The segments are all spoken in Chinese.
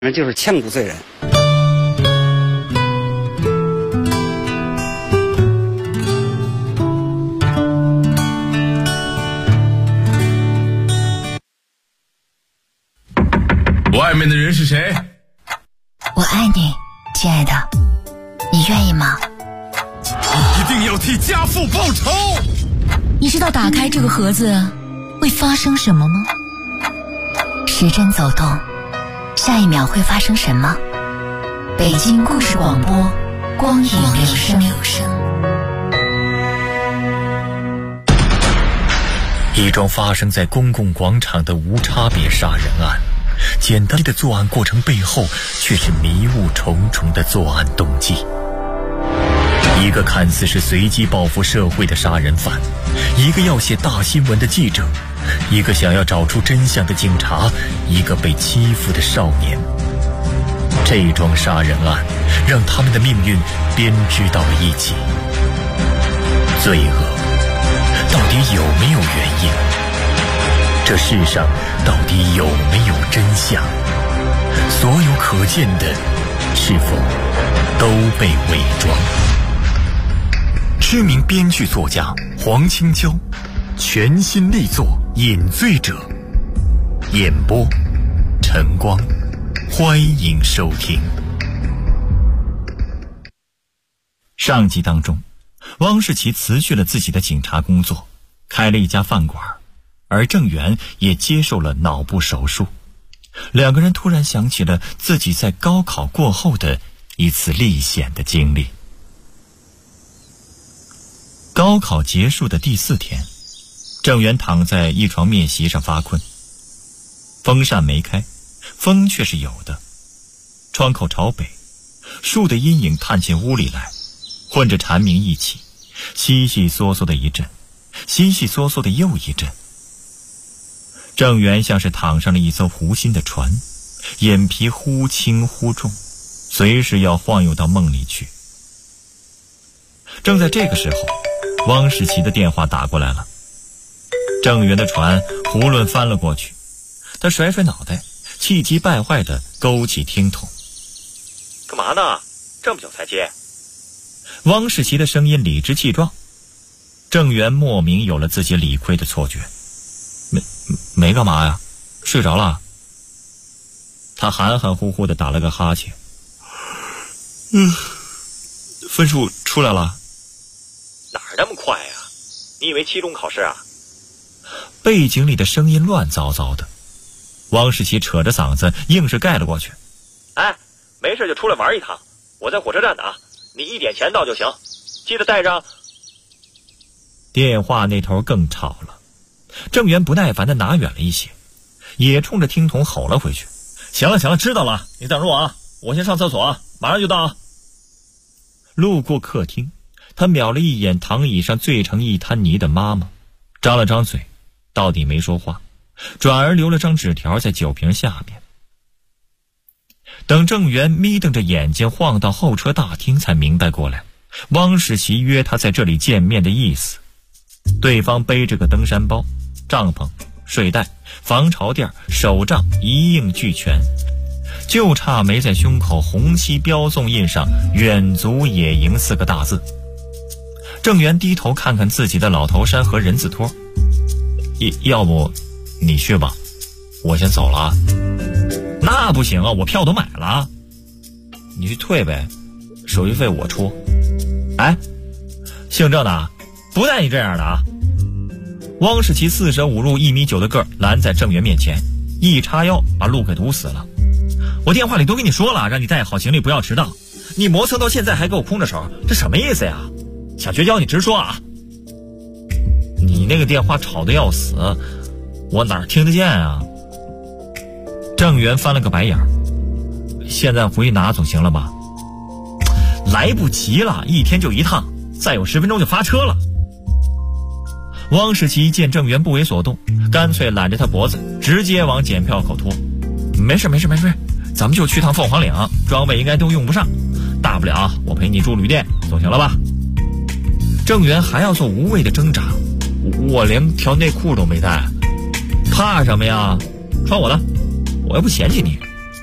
那就是千古罪人。 外面的人是谁？ 我爱你，亲爱的，你愿意吗？ 你一定要替家父报仇！ 你知道打开这个盒子会发生什么吗？时针走动，下一秒会发生什么？北京故事广播，光影留声。 一桩发生在公共广场的无差别杀人案，简单的作案过程背后却是迷雾重重的作案动机。一个看似是随机报复社会的杀人犯，一个要写大新闻的记者，一个想要找出真相的警察，一个被欺负的少年。这桩杀人案让他们的命运编织到了一起。罪恶到底有没有原因？这世上到底有没有真相？所有可见的是否都被伪装？知名编剧作家黄青椒全新力作《饮醉者》，演播晨光，欢迎收听。上集当中，汪世奇辞去了自己的警察工作，开了一家饭馆，而郑源也接受了脑部手术。两个人突然想起了自己在高考过后的一次历险的经历。高考结束的第4天，郑源躺在一床面席上发困，风扇没开，风却是有的。窗口朝北，树的阴影探进屋里来，混着蝉鸣一起，悉悉嗦嗦的一阵，悉悉嗦嗦的又一阵。郑源像是躺上了一艘湖心的船，眼皮忽轻忽重，随时要晃悠到梦里去。正在这个时候，汪世奇的电话打过来了。郑源的船囫囵翻了过去，他甩甩脑袋，气急败坏地勾起听筒。 干嘛呢？这么久才接？ 汪世奇的声音理直气壮。郑源莫名有了自己理亏的错觉。没干嘛呀，睡着了。他含含糊糊地打了个哈欠。分数出来了。 哪儿那么快呀？你以为期中考试啊？ 背景里的声音乱糟糟的，汪世奇扯着嗓子硬是盖了过去。 哎，没事就出来玩一趟，我在火车站呢啊，你1点前到就行，记得带上。 电话那头更吵了，郑源不耐烦地拿远了一些，也冲着听筒吼了回去。行了，知道了，你等着我啊，我先上厕所啊，马上就到啊。路过客厅，他瞄了一眼躺椅上醉成一滩泥的妈妈，张了张嘴，到底没说话，转而留了张纸条在酒瓶下面。等郑源眯瞪着眼睛晃到候车大厅，才明白过来汪世奇约他在这里见面的意思。对方背着个登山包，帐篷、睡袋、防潮垫、手杖一应俱全，就差没在胸口红漆标纵印上远足野营4个大字。郑源低头看看自己的老头衫和人字拖，要不你去吧，我先走了啊。那不行啊，我票都买了。你去退呗，手续费我出。哎，姓郑的不带你这样的啊。汪世奇四舍五入1.9米的个儿拦在郑源面前，一叉腰把路给堵死了。我电话里都跟你说了，让你带好行李不要迟到，你磨蹭到现在还给我空着手，这什么意思呀？想绝交你直说啊。你那个电话吵得要死，我哪儿听得见啊？郑源翻了个白眼，现在回去拿总行了吧？来不及了，1天就1趟，再有10分钟就发车了。汪世奇见郑源不为所动，干脆揽着他脖子直接往检票口拖。没事，咱们就去趟凤凰岭，装备应该都用不上，大不了我陪你住旅店总行了吧？郑源还要做无谓的挣扎，我连条内裤都没带。怕什么呀？穿我的，我又不嫌弃你。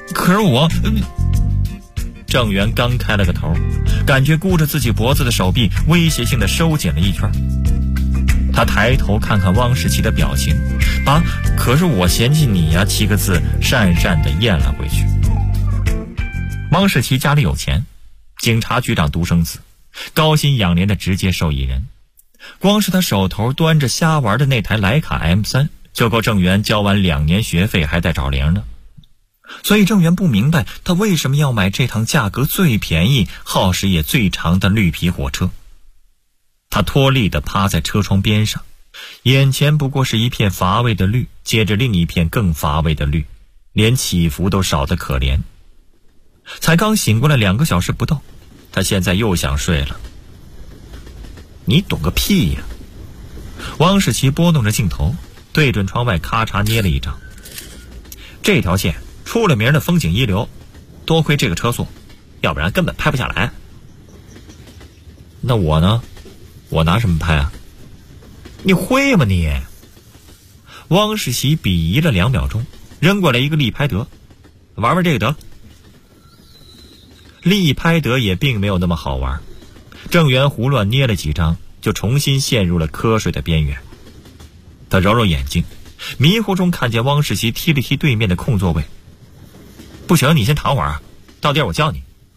可是我……郑源刚开了个头，感觉箍着自己脖子的手臂威胁性的收紧了一圈。他抬头看看汪世奇的表情，把“可是我嫌弃你呀”7个字讪讪地咽了回去。汪世奇家里有钱，警察局长独生子，高薪养廉的直接受益人。光是他手头端着瞎玩的那台徕卡 M3，就够郑源交完2年学费还带找零的。所以郑源不明白他为什么要买这趟价格最便宜、耗时也最长的绿皮火车。他脱力地趴在车窗边上，眼前不过是一片乏味的绿，接着另一片更乏味的绿，连起伏都少得可怜。才刚醒过来2个小时不到，他现在又想睡了。你懂个屁呀！汪世奇拨弄着镜头，对准窗外咔嚓捏了一张。这条线出了名的风景一流，多亏这个车速，要不然根本拍不下来。那我呢？我拿什么拍啊？你会吗你？汪世奇鄙夷了2秒钟，扔过来一个立拍得，玩玩这个得。立拍得也并没有那么好玩，郑源胡乱捏了几张，就重新陷入了瞌睡的边缘。他揉揉眼睛，迷糊中看见汪世奇踢了踢对面的空座位。不行，你先躺会儿，到地儿我教你。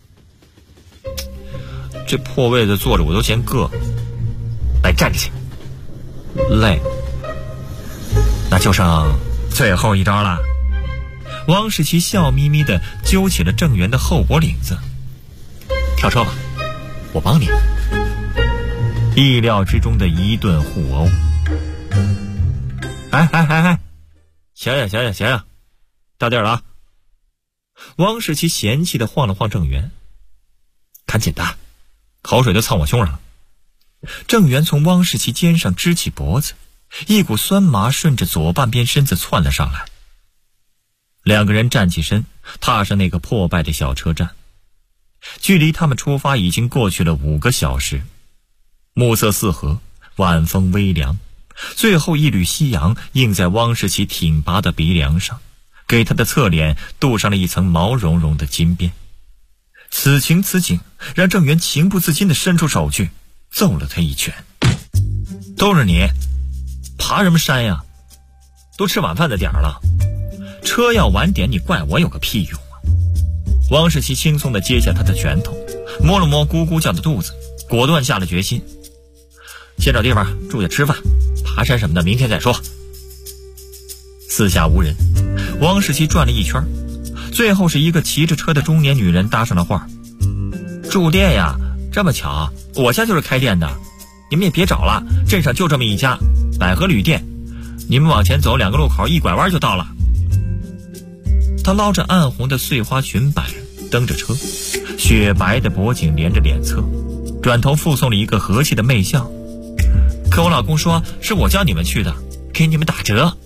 这破位子坐着我都嫌硌，来站着去。累，那就剩最后一招了。汪世奇笑眯眯地揪起了郑源的后脖领子。跳车吧，我帮你。意料之中的一顿互殴。哎，行，到地儿了啊！汪世奇嫌弃地晃了晃郑源，赶紧的，口水都蹭我胸上了。郑源从汪世奇肩上支起脖子，一股酸麻顺着左半边身子窜了上来。2个人站起身，踏上那个破败的小车站。距离他们出发已经过去了5个小时。暮色四合，晚风微凉，最后一缕夕阳映在汪世奇挺拔的鼻梁上，给他的侧脸镀上了一层毛茸茸的金边。此情此景，让郑源情不自禁地伸出手去揍了他一拳。都是你，爬什么山呀？都吃晚饭的点儿了，车要晚点你怪我有个屁用啊！汪世奇轻松地接下他的拳头，摸了摸咕咕叫的肚子，果断下了决心。先找地方住下吃饭，爬山什么的明天再说。四下无人，汪世奇转了一圈，最后是一个骑着车的中年女人搭上了话。住店呀？这么巧，我家就是开店的，你们也别找了，镇上就这么一家，百合旅店，你们往前走2个路口，一拐弯就到了。他捞着暗红的碎花裙摆，蹬着车，雪白的脖颈连着脸侧，转头附送了一个和气的媚笑。可我老公说是我叫你们去的，给你们打折。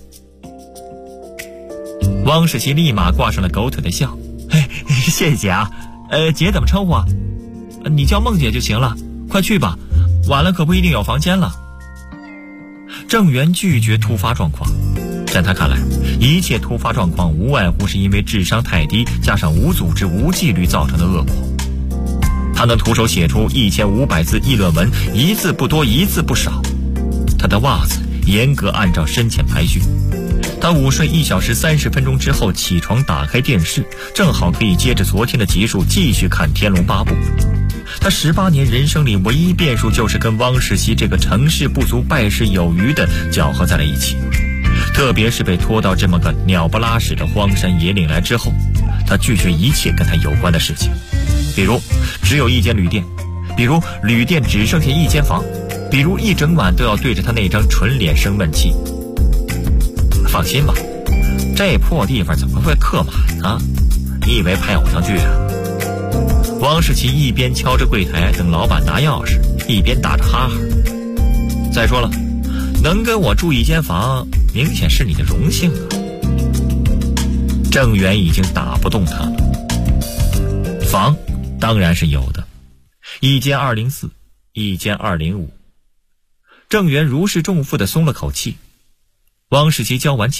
汪世奇立马挂上了狗腿的笑。谢谢姐啊，姐怎么称呼啊？你叫梦姐就行了，快去吧，晚了可不一定有房间了。郑源拒绝突发状况，在他看来，一切突发状况无外乎是因为智商太低，加上无组织无纪律造成的恶果。他能徒手写出1500字议论文，一字不多一字不少。他的袜子严格按照深浅排序。他午睡1小时30分钟之后起床，打开电视，正好可以接着昨天的集数继续看《天龙八部》。他18年人生里唯一变数就是跟汪世奇这个成事不足败事有余的搅和在了一起，特别是被拖到这么个鸟不拉屎的荒山野岭来之后，他拒绝一切跟他有关的事情，比如只有1间旅店，比如旅店只剩下1间房，比如一整晚都要对着他那张纯脸生闷气。放心吧，这破地方怎么会客满呢？你以为拍偶像剧啊？汪世奇一边敲着柜台等老板拿钥匙，一边打着哈哈。再说了，能跟我住1间房，明显是你的荣幸啊。郑源已经打不动他了。房当然是有的，1间204，一间205。郑源如释重负地松了口气。汪世奇交完钱，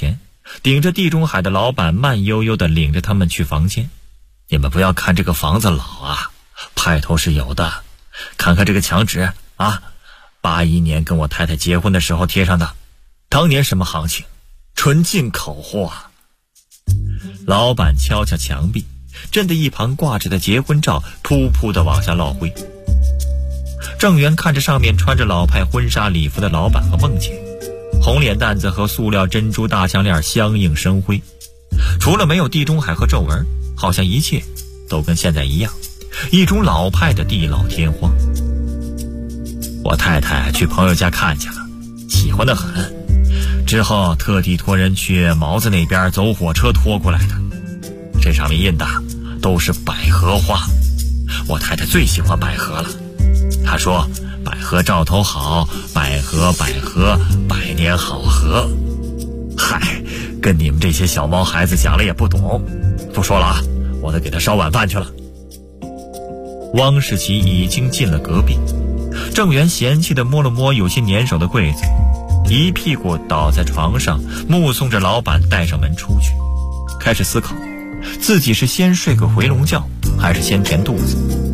顶着地中海的老板慢悠悠地领着他们去房间。你们不要看这个房子老啊，派头是有的。看看这个墙纸啊，81年跟我太太结婚的时候贴上的，当年什么行情，纯进口货啊。老板敲敲墙壁，震得一旁挂着的结婚照噗噗地往下落灰。郑源看着上面穿着老派婚纱礼服的老板和梦姐，红脸蛋子和塑料珍珠大项链相映生辉，除了没有地中海和皱纹，好像一切都跟现在一样，一种老派的地老天荒。我太太去朋友家看去了，喜欢得很，之后特地托人去毛子那边走火车拖过来的，这上面印的都是百合花，我太太最喜欢百合了。她说百合兆头好，百合百年好合。嗨，跟你们这些小毛孩子讲了也不懂，不说了啊，我得给她烧晚饭去了。汪世奇已经进了隔壁，郑源嫌弃地摸了摸有些粘手的柜子，一屁股倒在床上，目送着老板带上门出去，开始思考自己是先睡个回笼觉还是先填肚子。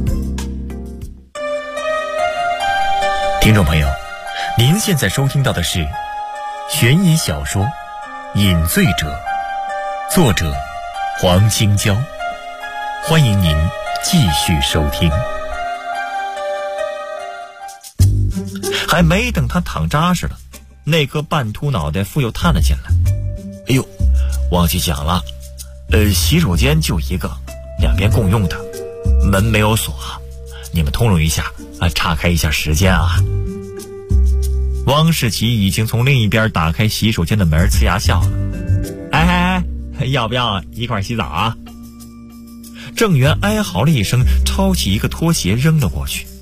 听众朋友，您现在收听到的是悬疑小说《饮醉者》，作者黄青椒，欢迎您继续收听。还没等他躺扎实了，那颗半秃脑袋妇又探了进来。哎呦，忘记讲了，洗手间就一个，两边共用的，门没有锁，你们通融一下啊，岔开一下时间啊。汪世奇已经从另一边打开洗手间的门，呲牙笑了。哎，要不要一块洗澡啊？郑源哀嚎了一声，抄起一个拖鞋扔了过去。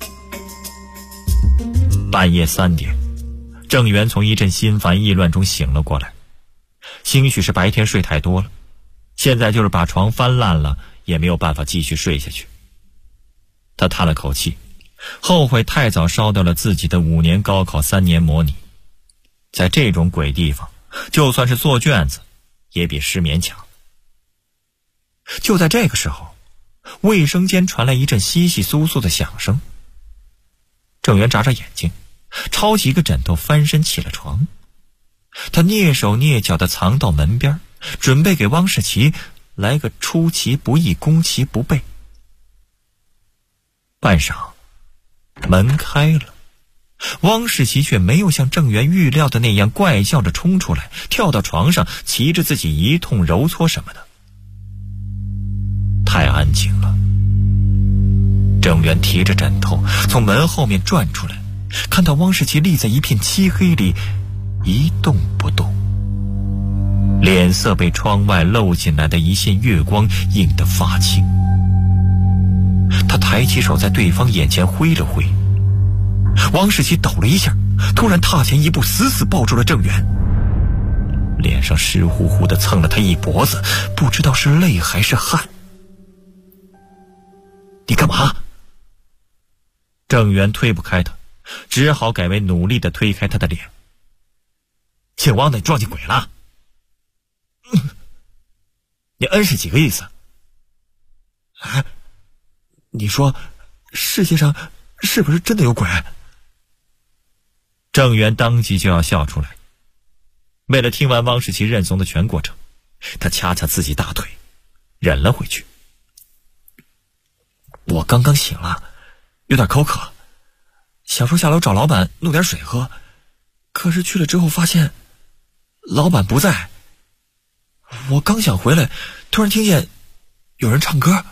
半夜3点，郑源从一阵心烦意乱中醒了过来，兴许是白天睡太多了，现在就是把床翻烂了也没有办法继续睡下去。他叹了口气，后悔太早烧掉了自己的5年高考3年模拟。在这种鬼地方，就算是做卷子也比失眠强。就在这个时候，卫生间传来一阵窸窸窣窣的响声。郑源眨眨眼睛，抄起一个枕头翻身起了床。他蹑手蹑脚地藏到门边，准备给汪世奇来个出其不意攻其不备。半晌，门开了，汪世奇却没有像郑源预料的那样怪叫着冲出来，跳到床上骑着自己一通揉搓什么的。太安静了。郑源提着枕头从门后面转出来，看到汪世奇立在一片漆黑里一动不动，脸色被窗外漏进来的一线月光映得发青。他抬起手在对方眼前挥了挥，汪世奇抖了一下，突然踏前一步，死死抱住了郑源，脸上湿乎乎的蹭了他一脖子，不知道是泪还是汗。你干嘛？郑源推不开他，只好改为努力地推开他的脸。姓汪的，你撞见鬼了？你恩是几个意思？啊？你说世界上是不是真的有鬼？郑源当即就要笑出来。为了听完汪世奇认怂的全过程，他掐掐自己大腿，忍了回去。我刚刚醒了，有点口渴，想说下楼找老板弄点水喝，可是去了之后发现老板不在。我刚想回来，突然听见有人唱歌。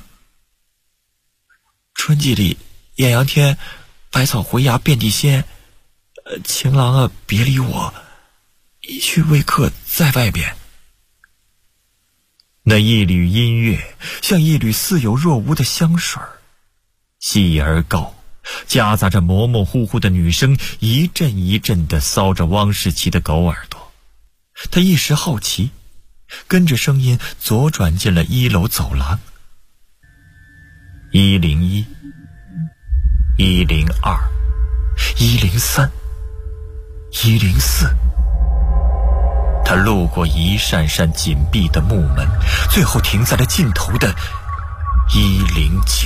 春季里艳阳天，百草回芽遍地鲜，情郎啊别离我，一去未客在外边。那一缕音乐像一缕似有若无的香水，细而高，夹杂着模模糊糊的女声，一阵一阵地搔着汪世奇的狗耳朵。他一时好奇，跟着声音左转进了1楼走廊。101、102、103、104，他他路过一扇扇紧闭的木门，最后停在了尽头的109。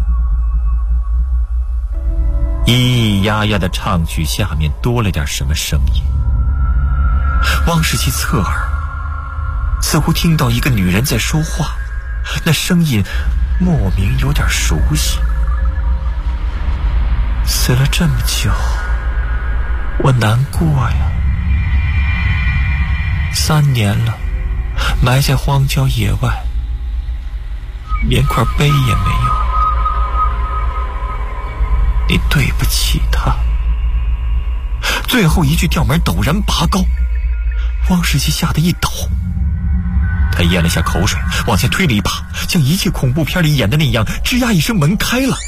咿咿呀呀的唱曲下面多了点什么声音。汪世奇侧耳，似乎听到一个女人在说话，那声音莫名有点熟悉。死了这么久，我难过呀。3年了，埋在荒郊野外，连块碑也没有。你对不起他。最后一句调门陡然拔高，汪世奇吓得一抖，他咽了下口水，往前推了一把，像一切恐怖片里演的那样，吱呀一声门开了。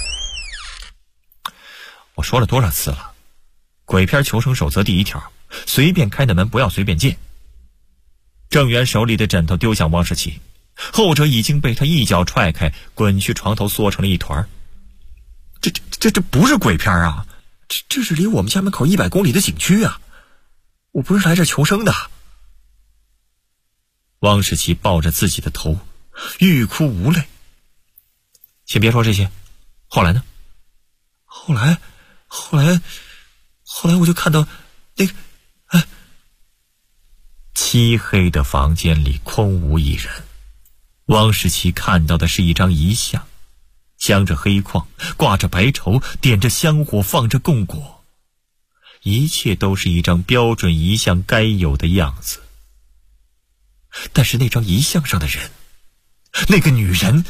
我说了多少次了，鬼片求生守则第1条，随便开的门不要随便进。郑源手里的枕头丢向汪世奇，后者已经被他一脚踹开，滚去床头缩成了一团。这不是鬼片啊，这是离我们家门口100公里的景区啊，我不是来这求生的。汪世奇抱着自己的头，欲哭无泪。先别说这些，后来呢？后来我就看到那个漆黑的房间里空无一人。汪世奇看到的是一张遗像，镶着黑框，挂着白绸，点着香火，放着供果，一切都是一张标准遗像该有的样子。但是那张遗像上的人，那个女人，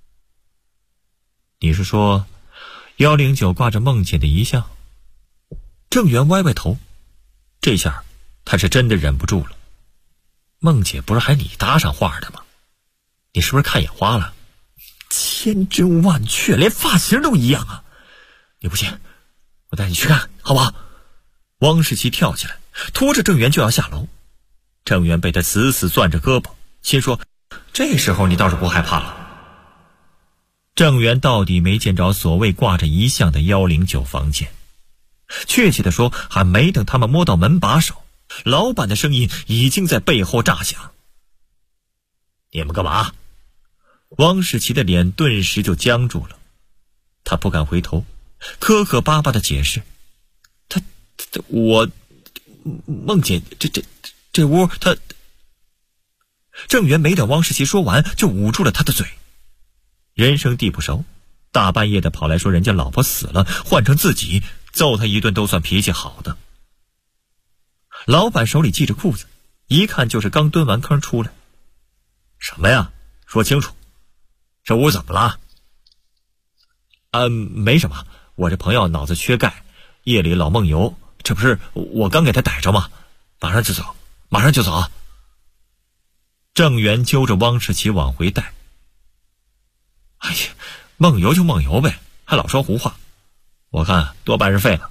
你是说109挂着梦姐的遗像？郑源歪歪头，这下他是真的忍不住了。梦姐不是还你搭上话的吗？你是不是看眼花了？千真万确，连发型都一样啊！你不信，我带你去看，好不好？汪世奇跳起来，拖着郑源就要下楼。郑源被他死死攥着胳膊，心说：这时候你倒是不害怕了。郑源到底没见着所谓挂着遗像的109房间，确切的说，还没等他们摸到门把手，老板的声音已经在背后炸响。你们干嘛？汪世奇的脸顿时就僵住了，他不敢回头，磕磕巴巴的解释：我梦姐，这屋他……郑源没等汪世奇说完，就捂住了他的嘴。人生地不熟，大半夜的跑来说人家老婆死了，换成自己揍他一顿都算脾气好的。老板手里系着裤子，一看就是刚蹲完坑出来。什么呀？说清楚，这屋怎么了？没什么，我这朋友脑子缺钙，夜里老梦游，这不是我刚给他逮着吗？马上就走，马上就走。郑源揪着汪世奇往回带。哎呀，梦游就梦游呗，还老说胡话，我看多半是废了。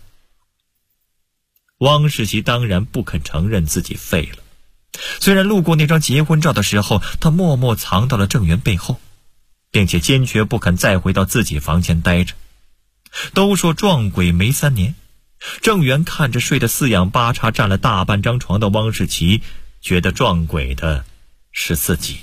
汪世奇当然不肯承认自己废了，虽然路过那张结婚照的时候，他默默藏到了郑源背后，并且坚决不肯再回到自己房间待着。都说撞鬼没3年，郑源看着睡得四仰八叉占了大半张床的汪世奇，觉得撞鬼的是自己。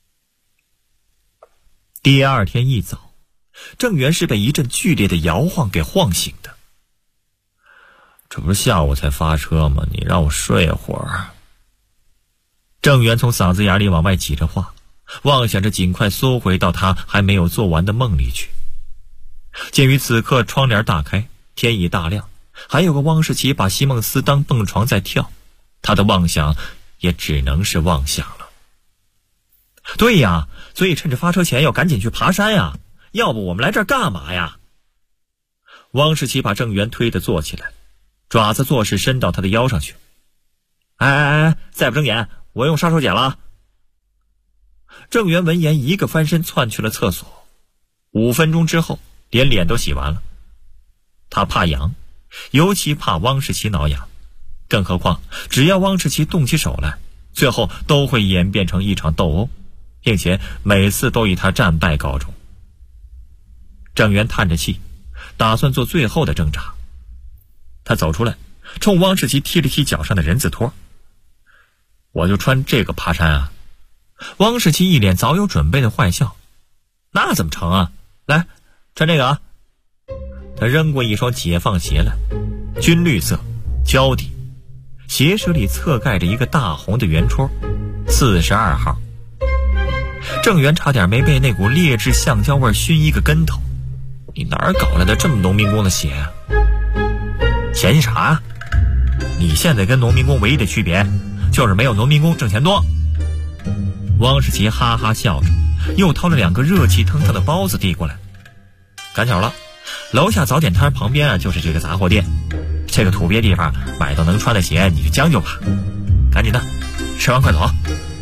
第二天一早，郑源是被一阵剧烈的摇晃给晃醒的。这不是下午才发车吗？你让我睡会儿。郑源从嗓子眼里往外挤着话，妄想着尽快缩回到他还没有做完的梦里去。鉴于此刻窗帘大开，天已大亮，还有个汪世奇把席梦思当蹦床在跳，他的妄想也只能是妄想了。对呀，所以趁着发车前要赶紧去爬山呀，要不我们来这儿干嘛呀？汪世奇把郑源推着坐起来，爪子做事伸到他的腰上去。哎，再不睁眼，我用杀手锏了。郑源闻言一个翻身窜去了厕所，5分钟之后连脸都洗完了。他怕痒，尤其怕汪世奇挠痒，更何况只要汪世奇动起手来，最后都会演变成一场斗殴，并且每次都以他战败告终。郑源叹着气，打算做最后的挣扎。他走出来，冲汪世奇踢了踢脚上的人字拖。 我就穿这个爬山啊。汪世奇一脸早有准备的坏笑。那怎么成啊？来，穿这个啊。他扔过一双解放鞋来，军绿色，胶底，鞋舌里侧盖着一个大红的圆戳，42号。郑源差点没被那股劣质橡胶味熏一个跟头。你哪儿搞来的这么农民工的鞋啊？嫌弃啥？你现在跟农民工唯一的区别就是没有农民工挣钱多。汪世奇哈哈笑着，又掏了2个热气腾腾的包子递过来。赶巧了，楼下早点摊旁边啊就是这个杂货店，这个土鳖地方买到能穿的鞋你就将就吧。赶紧的，吃完快走。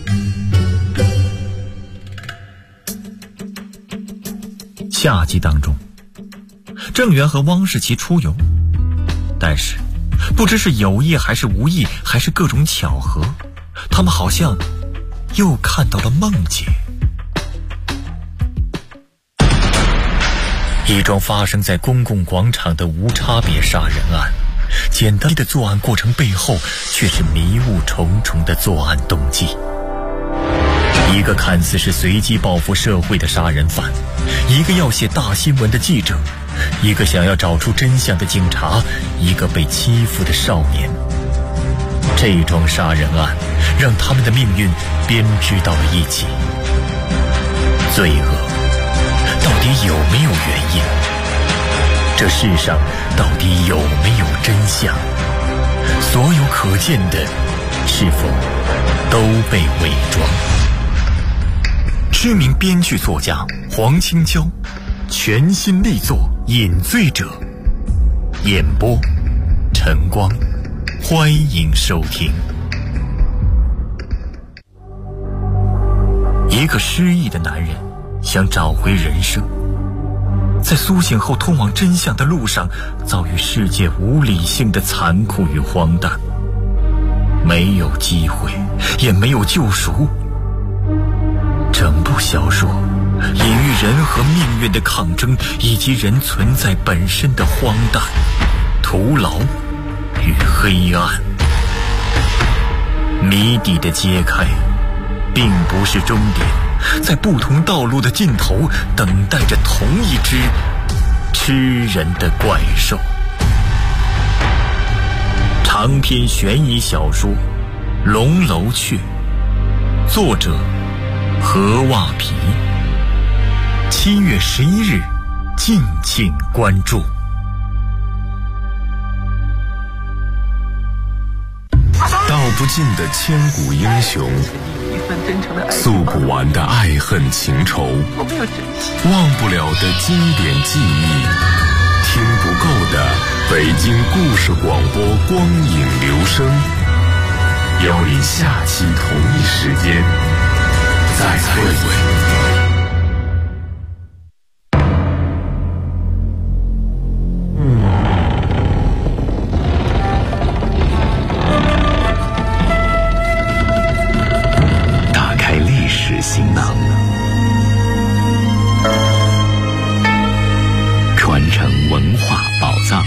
夏季当中，郑源和汪世奇出游，但是不知是有意还是无意，还是各种巧合，他们好像又看到了梦境。一桩发生在公共广场的无差别杀人案，简单的作案过程背后却是迷雾重重的作案动机。一个看似是随机报复社会的杀人犯，一个要写大新闻的记者，一个想要找出真相的警察，一个被欺负的少年。这桩杀人案让他们的命运编织到了一起。罪恶到底有没有原因？这世上到底有没有真相？所有可见的是否都被伪装？知名编剧作家黄清娇全新力作《饮醉者》，演播晨光，欢迎收听。一个失忆的男人想找回人生，在苏醒后通往真相的路上，遭遇世界无理性的残酷与荒诞，没有机会，也没有救赎。整部小说隐喻人和命运的抗争，以及人存在本身的荒诞、徒劳与黑暗。谜底的揭开并不是终点，在不同道路的尽头等待着同一只吃人的怪兽。长篇悬疑小说《龙楼雀》，作者何袜皮。7月11日，敬请关注。 道不尽的千古英雄，诉不完的爱恨情仇，忘不了的经典记忆，听不够的北京故事广播光影留声。邀你下期同一时间再会。行囊，传承文化宝藏。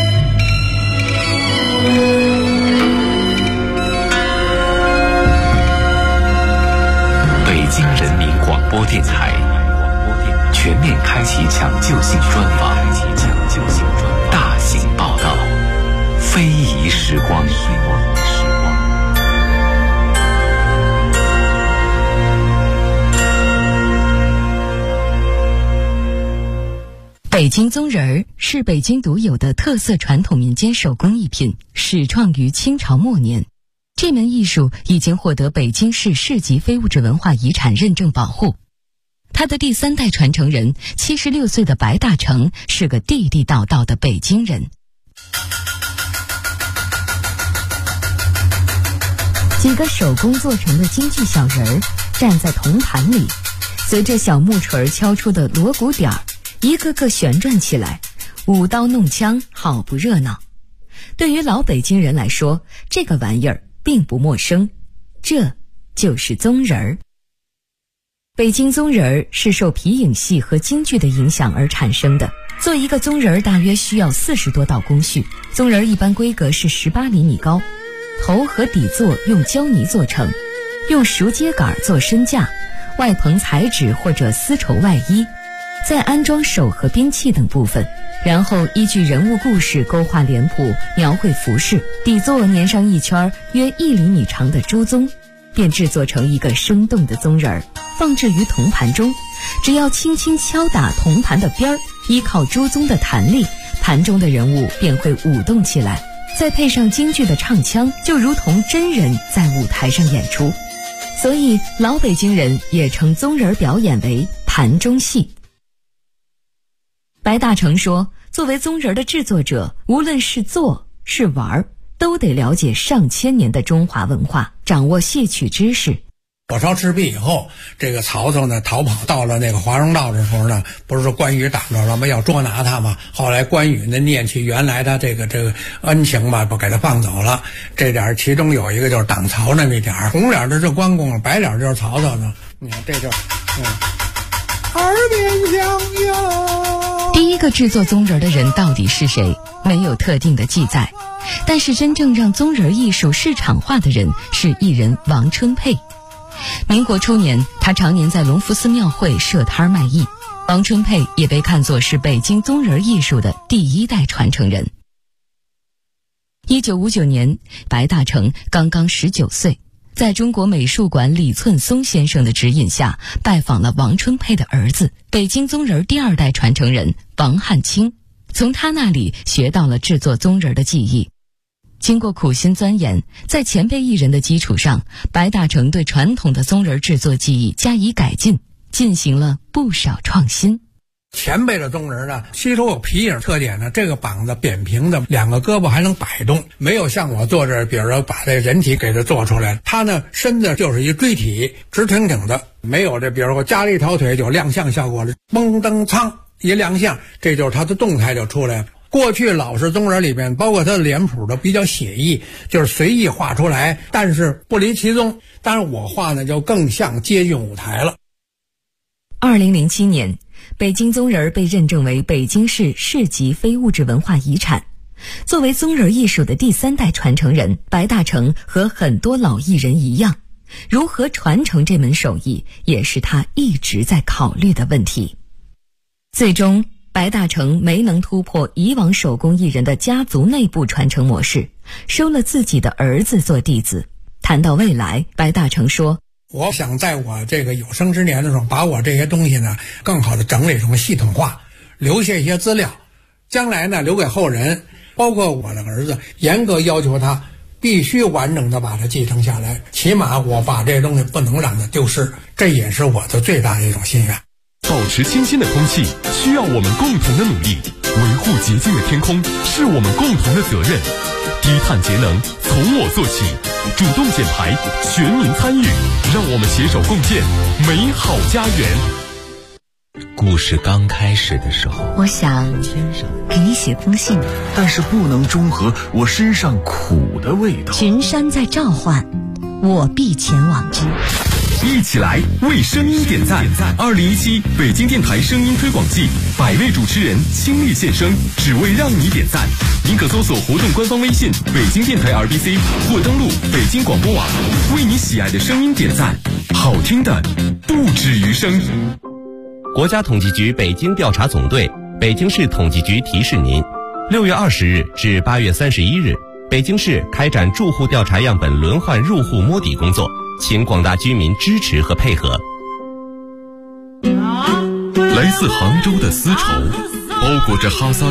北京人民广播电台全面开启抢救性专访，大型报道，非遗时光。 北京宗人儿是北京独有的特色传统民间手工艺品，始创于清朝末年。这门艺术已经获得北京市市级非物质文化遗产认证保护。他的第3代传承人76岁的白大成是个地地道道的北京人。几个手工做成的京剧小人儿站在铜盘里，随着小木锤敲出的锣鼓点儿，一个个旋转起来，舞刀弄枪，好不热闹。对于老北京人来说，这个玩意儿并不陌生，这就是宗人儿。北京宗人儿是受皮影戏和京剧的影响而产生的。做一个宗人儿大约需要40多道工序，宗人儿一般规格是18厘米高。 头和底座用胶泥做成，用熟秸秆做身架，外棚彩纸或者丝绸外衣，再安装手和兵器等部分，然后依据人物故事勾画脸谱，描绘服饰，底座粘上一圈约1厘米长的猪鬃，便制作成一个生动的鬃人，放置于铜盘中。只要轻轻敲打铜盘的边儿，依靠猪鬃的弹力，盘中的人物便会舞动起来，再配上京剧的唱腔，就如同真人在舞台上演出。所以老北京人也称鬃人表演为盘中戏。白大成说，作为鬃人的制作者，无论是做是玩，都得了解上千年的中华文化，掌握戏曲知识。 火烧赤壁以后，这个曹操呢逃跑到了那个华容道的时候呢，不是说关羽打着了吗？要捉拿他嘛。后来关羽呢念起原来他这个恩情嘛，不给他放走了。这点其中有一个就是挡曹那么一点，红脸的是关公，白脸就是曹操呢。你看这就是耳边响哟。 第一个制作鬃人的人到底是谁？没有特定的记载，但是真正让鬃人艺术市场化的人是艺人王春佩。民国初年，他常年在隆福寺庙会设摊卖艺。王春佩也被看作是北京鬃人艺术的第1代传承人。1959年，白大成刚刚19岁，在中国美术馆李寸松先生的指引下，拜访了王春佩的儿子，北京鬃人第2代传承人王汉卿，从他那里学到了制作鬃人的技艺。经过苦心钻研，在前辈艺人的基础上，白大成对传统的鬃人制作技艺加以改进，进行了不少创新。 前辈的鬃人呢，吸收有皮影特点呢，这个膀子扁平的，2个胳膊还能摆动，没有像我做这，比如说把这人体给它做出来，它呢身子就是一锥体，直挺挺的，没有这，比如说加了一条腿就亮相效果了，嘣噔苍一亮相，这就是它的动态就出来了。过去老式鬃人里边，包括他的脸谱都比较写意，就是随意画出来，但是不离其宗。当然我画呢就更像接近舞台了。 2007年，北京鬃人被认证为北京市市级非物质文化遗产。作为鬃人艺术的第3代传承人，白大成和很多老艺人一样，如何传承这门手艺，也是他一直在考虑的问题。最终白大成没能突破以往手工艺人的家族内部传承模式，收了自己的儿子做弟子。谈到未来，白大成说， 我想在我这个有生之年的时候，把我这些东西呢更好的整理成系统化，留下一些资料，将来呢留给后人，包括我的儿子，严格要求他必须完整的把它继承下来，起码我把这些东西不能让它丢失，这也是我的最大的一种心愿。 保持清新的空气需要我们共同的努力，维护洁净的天空是我们共同的责任。低碳节能从我做起，主动减排，全民参与，让我们携手共建美好家园。 故事刚开始的时候， 我想给你写封信， 但是不能中和我身上苦的味道。 群山在召唤，我必前往之。 一起来为声音点赞！2017北京电台声音推广季，100位主持人倾力献声，只为让你点赞。您可搜索活动官方微信“北京电台 RBC” 或登录北京广播网，为你喜爱的声音点赞，好听的不止于声。 国家统计局北京调查总队、北京市统计局提示您：6月20日至8月31日，北京市开展住户调查样本轮换入户摸底工作。请广大居民支持和配合。 来自杭州的丝绸，包裹着哈萨